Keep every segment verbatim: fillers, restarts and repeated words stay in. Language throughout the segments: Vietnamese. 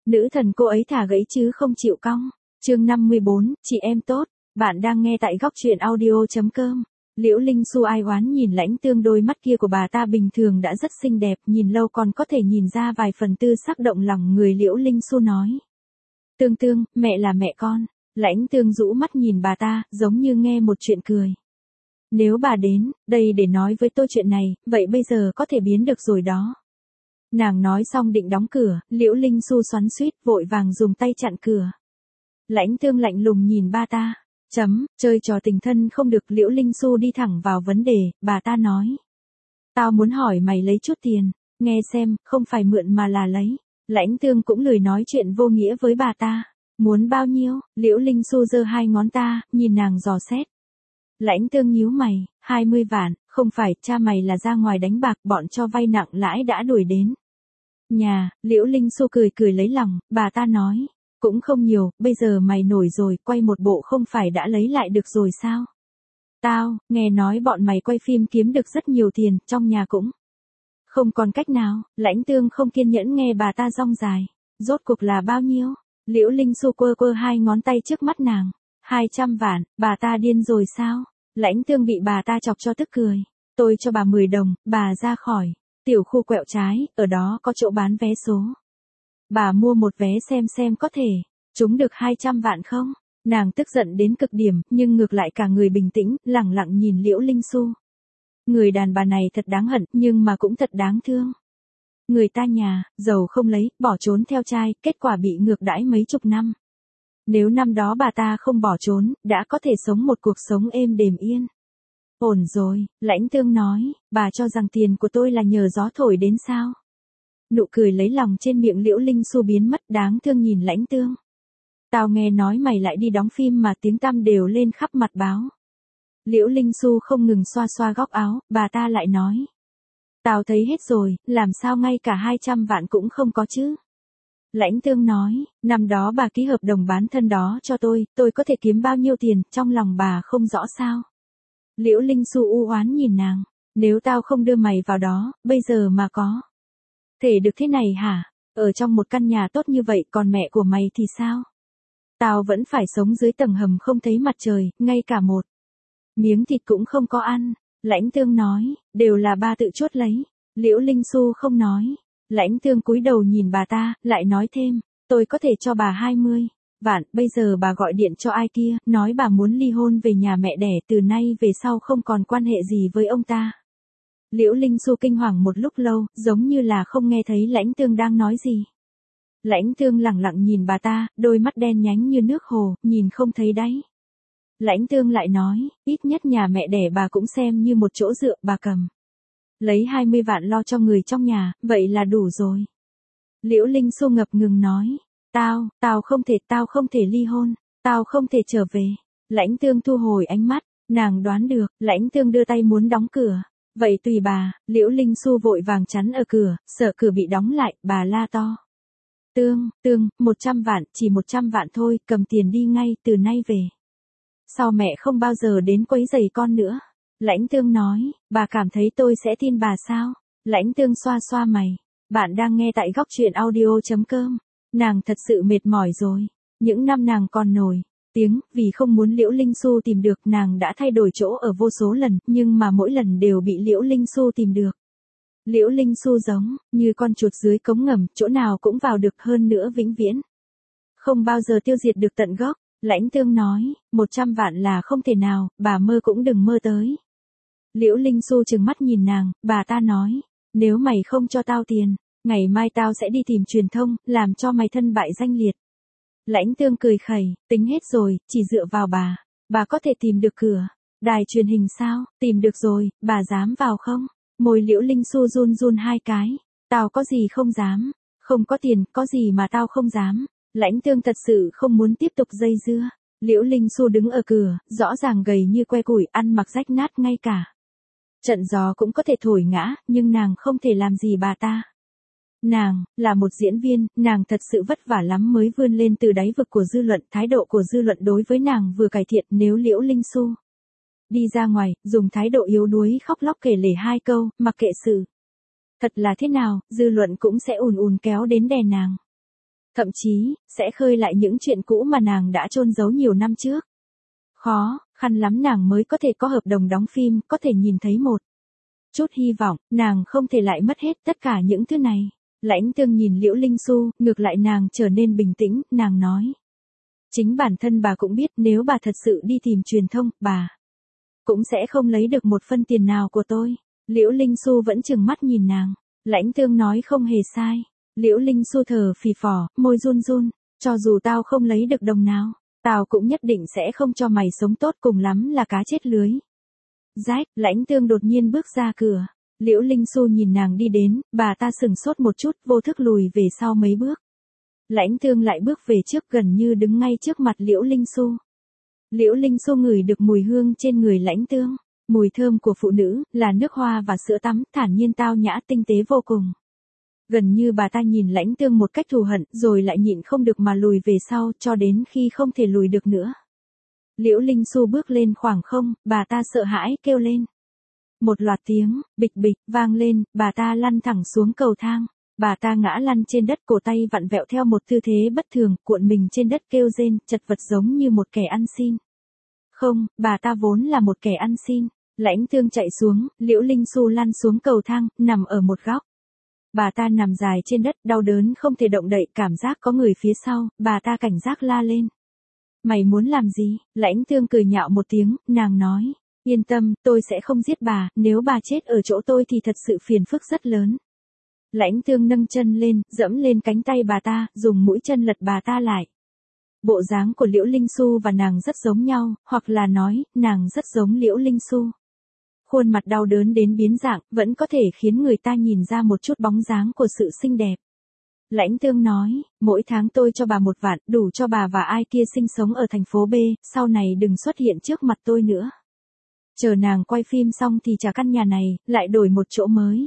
Nữ thần cô ấy thả gãy chứ không chịu cong. Chương năm mươi bốn, chị em tốt. Bạn đang nghe tại góc truyện audio chấm com. Liễu Linh Xu ai oán nhìn Lãnh Tương, đôi mắt kia của bà ta bình thường đã rất xinh đẹp, nhìn lâu còn có thể nhìn ra vài phần tư sắc động lòng người. Liễu Linh Xu nói: Tương Tương, mẹ là mẹ con. Lãnh Tương rũ mắt nhìn bà ta, giống như nghe một chuyện cười. Nếu bà đến đây để nói với tôi chuyện này, vậy bây giờ có thể biến được rồi đó. Nàng nói xong định đóng cửa, Liễu Linh Xu xoắn xuýt vội vàng dùng tay chặn cửa. Lãnh Tương lạnh lùng nhìn bà ta. Chấm, chơi trò tình thân không được. Liễu Linh Xu đi thẳng vào vấn đề, bà ta nói: Tao muốn hỏi mày lấy chút tiền, nghe xem, không phải mượn mà là lấy. Lãnh Tương cũng lười nói chuyện vô nghĩa với bà ta. Muốn bao nhiêu? Liễu Linh Xu giơ hai ngón ta, nhìn nàng dò xét. Lãnh Tương nhíu mày, hai mươi vạn, không phải, cha mày là ra ngoài đánh bạc, bọn cho vay nặng lãi đã đuổi đến nhà. Liễu Linh Xu cười cười lấy lòng, bà ta nói: Cũng không nhiều, bây giờ mày nổi rồi, quay một bộ không phải đã lấy lại được rồi sao? Tao, nghe nói bọn mày quay phim kiếm được rất nhiều tiền, trong nhà cũng không còn cách nào. Lãnh Tương không kiên nhẫn nghe bà ta rong dài. Rốt cuộc là bao nhiêu? Liễu Linh Xu quơ quơ hai ngón tay trước mắt nàng. Hai trăm vạn, bà ta điên rồi sao? Lãnh Tương bị bà ta chọc cho tức cười. Tôi cho bà mười đồng, bà ra khỏi tiểu khu quẹo trái, ở đó có chỗ bán vé số. Bà mua một vé xem xem có thể trúng được hai trăm vạn không? Nàng tức giận đến cực điểm, nhưng ngược lại cả người bình tĩnh, lẳng lặng nhìn Liễu Linh Xu. Người đàn bà này thật đáng hận, nhưng mà cũng thật đáng thương. Người ta nhà, giàu không lấy, bỏ trốn theo trai, kết quả bị ngược đãi mấy chục năm. Nếu năm đó bà ta không bỏ trốn, đã có thể sống một cuộc sống êm đềm yên. Ổn rồi, Lãnh Tương nói, bà cho rằng tiền của tôi là nhờ gió thổi đến sao? Nụ cười lấy lòng trên miệng Liễu Linh Xu biến mất, đáng thương nhìn Lãnh Tương. Tao nghe nói mày lại đi đóng phim mà tiếng tăm đều lên khắp mặt báo. Liễu Linh Xu không ngừng xoa xoa góc áo, bà ta lại nói: Tao thấy hết rồi, làm sao ngay cả hai trăm vạn cũng không có chứ? Lãnh Tương nói: Năm đó bà ký hợp đồng bán thân đó cho tôi, tôi có thể kiếm bao nhiêu tiền, trong lòng bà không rõ sao? Liễu Linh Xu u oán nhìn nàng: Nếu tao không đưa mày vào đó, bây giờ mà có thể được thế này hả? Ở trong một căn nhà tốt như vậy, còn mẹ của mày thì sao? Tao vẫn phải sống dưới tầng hầm không thấy mặt trời, ngay cả một miếng thịt cũng không có ăn. Lãnh Tương nói: Đều là ba tự chốt lấy. Liễu Linh Xu không nói. Lãnh Tương cúi đầu nhìn bà ta, lại nói thêm: Tôi có thể cho bà hai mươi vạn, bây giờ bà gọi điện cho ai kia, nói bà muốn ly hôn về nhà mẹ đẻ, từ nay về sau không còn quan hệ gì với ông ta. Liễu Linh Xu kinh hoàng một lúc lâu, giống như là không nghe thấy Lãnh Tương đang nói gì. Lãnh Tương lẳng lặng nhìn bà ta, đôi mắt đen nhánh như nước hồ, nhìn không thấy đáy. Lãnh Tương lại nói: Ít nhất nhà mẹ đẻ bà cũng xem như một chỗ dựa, bà cầm lấy hai mươi vạn lo cho người trong nhà, vậy là đủ rồi. Liễu Linh Xu ngập ngừng nói: Tao, tao không thể, tao không thể ly hôn, tao không thể trở về. Lãnh Tương thu hồi ánh mắt, nàng đoán được. Lãnh Tương đưa tay muốn đóng cửa. Vậy tùy bà. Liễu Linh Xu vội vàng chắn ở cửa, sợ cửa bị đóng lại, bà la to: Tương, Tương, một trăm vạn, chỉ một trăm vạn thôi, cầm tiền đi ngay, từ nay về sau mẹ không bao giờ đến quấy rầy con nữa. Lãnh Tương nói: Bà cảm thấy tôi sẽ tin bà sao? Lãnh Tương xoa xoa mày. Bạn đang nghe tại góc truyện audio chấm com. Nàng thật sự mệt mỏi rồi. Những năm nàng còn nổi tiếng, vì không muốn Liễu Linh Xu tìm được, nàng đã thay đổi chỗ ở vô số lần, nhưng mà mỗi lần đều bị Liễu Linh Xu tìm được. Liễu Linh Xu giống như con chuột dưới cống ngầm, chỗ nào cũng vào được, hơn nữa vĩnh viễn không bao giờ tiêu diệt được tận gốc. Lãnh Tương nói: Một trăm vạn là không thể nào, bà mơ cũng đừng mơ tới. Liễu Linh Xu trừng mắt nhìn nàng, bà ta nói: Nếu mày không cho tao tiền, ngày mai tao sẽ đi tìm truyền thông, làm cho mày thân bại danh liệt. Lãnh Tương cười khẩy: Tính hết rồi, chỉ dựa vào bà, bà có thể tìm được cửa đài truyền hình sao? Tìm được rồi, bà dám vào không? Môi Liễu Linh Xu run run hai cái. Tao có gì không dám? Không có tiền, có gì mà tao không dám? Lãnh Tương thật sự không muốn tiếp tục dây dưa. Liễu Linh Xu đứng ở cửa, rõ ràng gầy như que củi, ăn mặc rách nát, ngay cả trận gió cũng có thể thổi ngã, nhưng nàng không thể làm gì bà ta. Nàng là một diễn viên, nàng thật sự vất vả lắm mới vươn lên từ đáy vực của dư luận, thái độ của dư luận đối với nàng vừa cải thiện, nếu Liễu Linh Xu đi ra ngoài, dùng thái độ yếu đuối khóc lóc kể lể hai câu, mặc kệ sự thật là thế nào, dư luận cũng sẽ ùn ùn kéo đến đè nàng. Thậm chí, sẽ khơi lại những chuyện cũ mà nàng đã chôn giấu nhiều năm trước. Khó, khăn lắm nàng mới có thể có hợp đồng đóng phim, có thể nhìn thấy một chút hy vọng, nàng không thể lại mất hết tất cả những thứ này. Lãnh Tương nhìn Liễu Linh Xu, ngược lại nàng trở nên bình tĩnh, nàng nói. Chính bản thân bà cũng biết nếu bà thật sự đi tìm truyền thông, bà cũng sẽ không lấy được một phân tiền nào của tôi. Liễu Linh Xu vẫn trừng mắt nhìn nàng. Lãnh Tương nói không hề sai. Liễu Linh Xu thở phì phò, môi run run. Cho dù tao không lấy được đồng nào, tao cũng nhất định sẽ không cho mày sống tốt, cùng lắm là cá chết lưới. Rách, Lãnh Tương đột nhiên bước ra cửa. Liễu Linh Xu nhìn nàng đi đến, bà ta sừng sốt một chút, vô thức lùi về sau mấy bước. Lãnh Tương lại bước về trước, gần như đứng ngay trước mặt Liễu Linh Xu. Liễu Linh Xu ngửi được mùi hương trên người Lãnh Tương, mùi thơm của phụ nữ, là nước hoa và sữa tắm, thản nhiên tao nhã tinh tế vô cùng. Gần như bà ta nhìn Lãnh Tương một cách thù hận, rồi lại nhịn không được mà lùi về sau, cho đến khi không thể lùi được nữa. Liễu Linh Xu bước lên khoảng không, bà ta sợ hãi kêu lên. Một loạt tiếng, bịch bịch, vang lên, bà ta lăn thẳng xuống cầu thang. Bà ta ngã lăn trên đất, cổ tay vặn vẹo theo một tư thế bất thường, cuộn mình trên đất kêu rên, chật vật giống như một kẻ ăn xin. Không, bà ta vốn là một kẻ ăn xin. Lãnh Tương chạy xuống, Liễu Linh Xu lăn xuống cầu thang, nằm ở một góc. Bà ta nằm dài trên đất, đau đớn không thể động đậy, cảm giác có người phía sau, bà ta cảnh giác la lên. Mày muốn làm gì? Lãnh Tương cười nhạo một tiếng, nàng nói. Yên tâm, tôi sẽ không giết bà, nếu bà chết ở chỗ tôi thì thật sự phiền phức rất lớn. Lãnh Tương nâng chân lên, dẫm lên cánh tay bà ta, dùng mũi chân lật bà ta lại. Bộ dáng của Liễu Linh Xu và nàng rất giống nhau, hoặc là nói, nàng rất giống Liễu Linh Xu. Khuôn mặt đau đớn đến biến dạng, vẫn có thể khiến người ta nhìn ra một chút bóng dáng của sự xinh đẹp. Lãnh Tương nói, mỗi tháng tôi cho bà một vạn, đủ cho bà và ai kia sinh sống ở thành phố B, sau này đừng xuất hiện trước mặt tôi nữa. Chờ nàng quay phim xong thì trả căn nhà này, lại đổi một chỗ mới.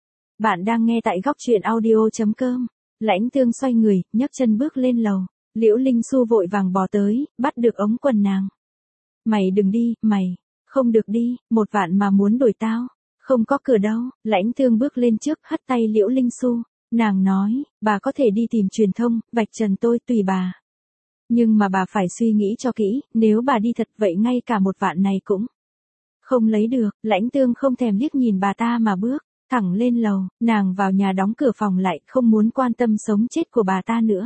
Bạn đang nghe tại góc truyện audio chấm com. Lãnh Tương xoay người, nhấc chân bước lên lầu. Liễu Linh Xu vội vàng bò tới, bắt được ống quần nàng. Mày đừng đi, mày. Không được đi, một vạn mà muốn đổi tao. Không có cửa đâu. Lãnh Tương bước lên trước, hất tay Liễu Linh Xu. Nàng nói, bà có thể đi tìm truyền thông, vạch trần tôi, tùy bà. Nhưng mà bà phải suy nghĩ cho kỹ, nếu bà đi thật vậy ngay cả một vạn này cũng không lấy được. Lãnh Tương không thèm liếc nhìn bà ta mà bước thẳng lên lầu, nàng vào nhà đóng cửa phòng lại, không muốn quan tâm sống chết của bà ta nữa.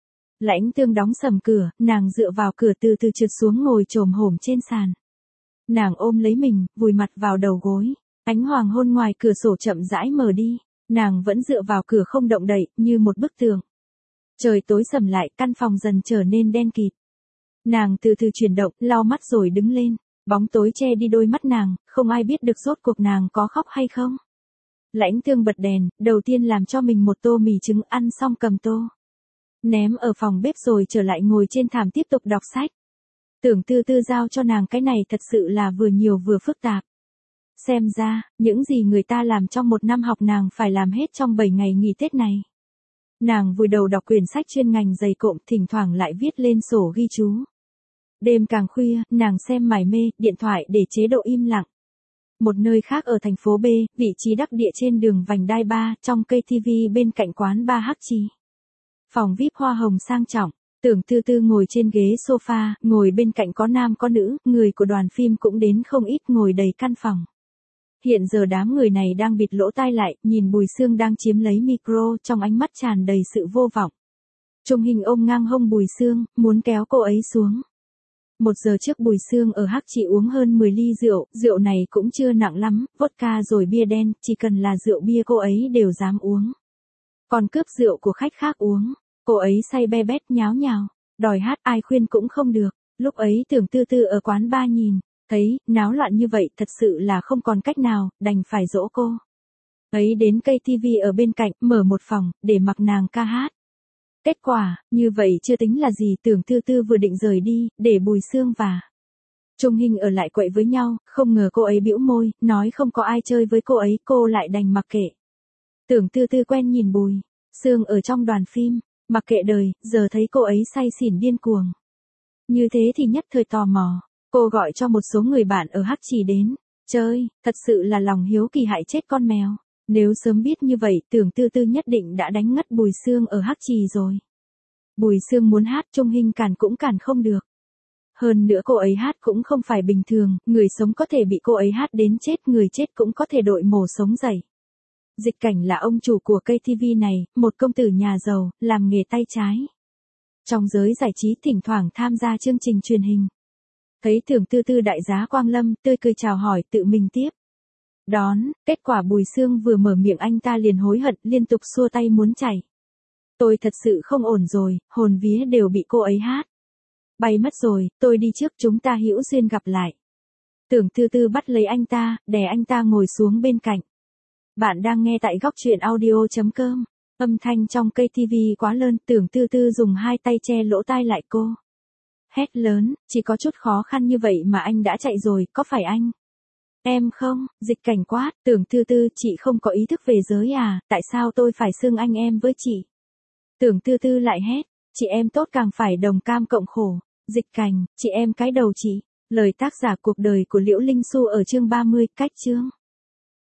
Lãnh Tương đóng sầm cửa, nàng dựa vào cửa từ từ trượt xuống ngồi chồm hổm trên sàn. Nàng ôm lấy mình, vùi mặt vào đầu gối, ánh hoàng hôn ngoài cửa sổ chậm rãi mở đi, nàng vẫn dựa vào cửa không động đậy, như một bức tường. Trời tối sầm lại, căn phòng dần trở nên đen kịt. Nàng từ từ chuyển động, lau mắt rồi đứng lên, bóng tối che đi đôi mắt nàng, không ai biết được rốt cuộc nàng có khóc hay không. Lãnh Tương bật đèn, đầu tiên làm cho mình một tô mì trứng, ăn xong cầm tô ném ở phòng bếp rồi trở lại ngồi trên thảm tiếp tục đọc sách. Tưởng Tư Tư giao cho nàng cái này thật sự là vừa nhiều vừa phức tạp. Xem ra, những gì người ta làm trong một năm học nàng phải làm hết trong bảy ngày nghỉ Tết này. Nàng vùi đầu đọc quyển sách chuyên ngành dày cộm, thỉnh thoảng lại viết lên sổ ghi chú. Đêm càng khuya, nàng xem mải mê, điện thoại để chế độ im lặng. Một nơi khác ở thành phố B, vị trí đắc địa trên đường vành đai ba, trong cây ti vi bên cạnh quán ba Hắc Trì. Phòng vi ai pi hoa hồng sang trọng, Tưởng Tư Tư ngồi trên ghế sofa, ngồi bên cạnh có nam có nữ, người của đoàn phim cũng đến không ít, ngồi đầy căn phòng. Hiện giờ đám người này đang bịt lỗ tai lại, nhìn Bùi Xương đang chiếm lấy micro, trong ánh mắt tràn đầy sự vô vọng. Trung Hình ôm ngang hông Bùi Xương, muốn kéo cô ấy xuống. Một giờ trước Bùi Xương ở Hắc Trì uống hơn mười ly rượu, rượu này cũng chưa nặng lắm, vodka rồi bia đen, chỉ cần là rượu bia cô ấy đều dám uống. Còn cướp rượu của khách khác uống, cô ấy say be bét nháo nhào, đòi hát ai khuyên cũng không được. Lúc ấy Tưởng Tư Tư ở quán ba nhìn, thấy, náo loạn như vậy thật sự là không còn cách nào, đành phải dỗ cô ấy đến cây ti vi ở bên cạnh, mở một phòng, để mặc nàng ca hát. Kết quả, như vậy chưa tính là gì, Tưởng Tư Tư vừa định rời đi, để Bùi Xương và Trung Hình ở lại quậy với nhau, không ngờ cô ấy bĩu môi, nói không có ai chơi với cô ấy, cô lại đành mặc kệ. Tưởng Tư Tư quen nhìn Bùi Xương ở trong đoàn phim, mặc kệ đời, giờ thấy cô ấy say xỉn điên cuồng. Như thế thì nhất thời tò mò, cô gọi cho một số người bạn ở Hắc Trì đến chơi, thật sự là lòng hiếu kỳ hại chết con mèo. Nếu sớm biết như vậy, Tưởng Tư Tư nhất định đã đánh ngất Bùi Xương ở Hắc Trì rồi. Bùi Sương muốn hát Trung Hinh cản cũng cản không được. Hơn nữa cô ấy hát cũng không phải bình thường, người sống có thể bị cô ấy hát đến chết, người chết cũng có thể đội mổ sống dậy. Dịch Cảnh là ông chủ của cây ti vi này, một công tử nhà giàu, làm nghề tay trái. Trong giới giải trí thỉnh thoảng tham gia chương trình truyền hình. Thấy Tưởng Tư Tư đại giá Quang Lâm, tươi cười chào hỏi tự mình tiếp đón, kết quả Bùi Sương vừa mở miệng anh ta liền hối hận, liên tục xua tay muốn chạy. Tôi thật sự không ổn rồi, hồn vía đều bị cô ấy hát. Bay mất rồi, tôi đi trước, chúng ta hữu duyên gặp lại. Tưởng Tư Tư bắt lấy anh ta, đè anh ta ngồi xuống bên cạnh. Bạn đang nghe tại góc truyện audio.com. Âm thanh trong cây ti vi quá lớn, Tưởng Tư Tư dùng hai tay che lỗ tai lại cô. Hét lớn, chỉ có chút khó khăn như vậy mà anh đã chạy rồi, có phải anh? Em không, Dịch Cảnh quát, Tưởng Tư Tư, chị không có ý thức về giới à, tại sao tôi phải xưng anh em với chị? Tưởng Tư Tư lại hét, chị em tốt càng phải đồng cam cộng khổ. Dịch Cảnh, chị em cái đầu chị. Lời tác giả cuộc đời của Liễu Linh Xu ở chương ba mươi, cách chương.